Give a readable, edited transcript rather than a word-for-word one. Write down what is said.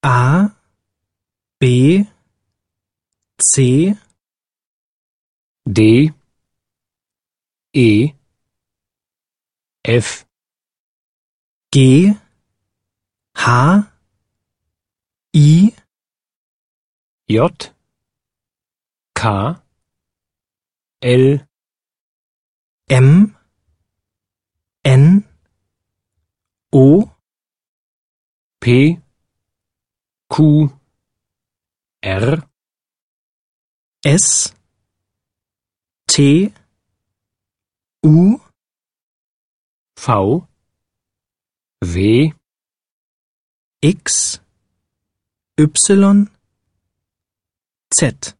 A, B, C, D, E, F, G, H, I, J, K, L, M, N, O, P, Q, R, S, T, U, V, W, X, Y, Z.